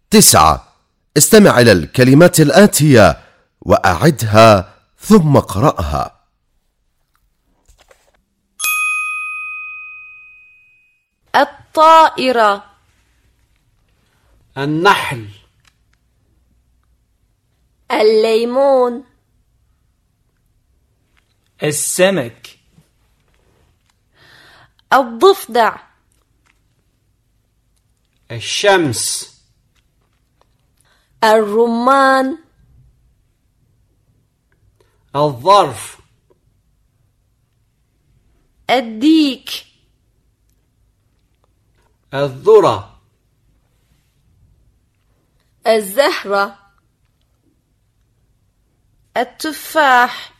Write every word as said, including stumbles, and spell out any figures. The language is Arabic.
تسعة. استمع إلى الكلمات الآتية وأعدها ثم اقرأها. الطائرة، النحل، الليمون، السمك، الضفدع، الشمس، الرمان، الظرف، الديك، الذرة، الزهرة، التفاح،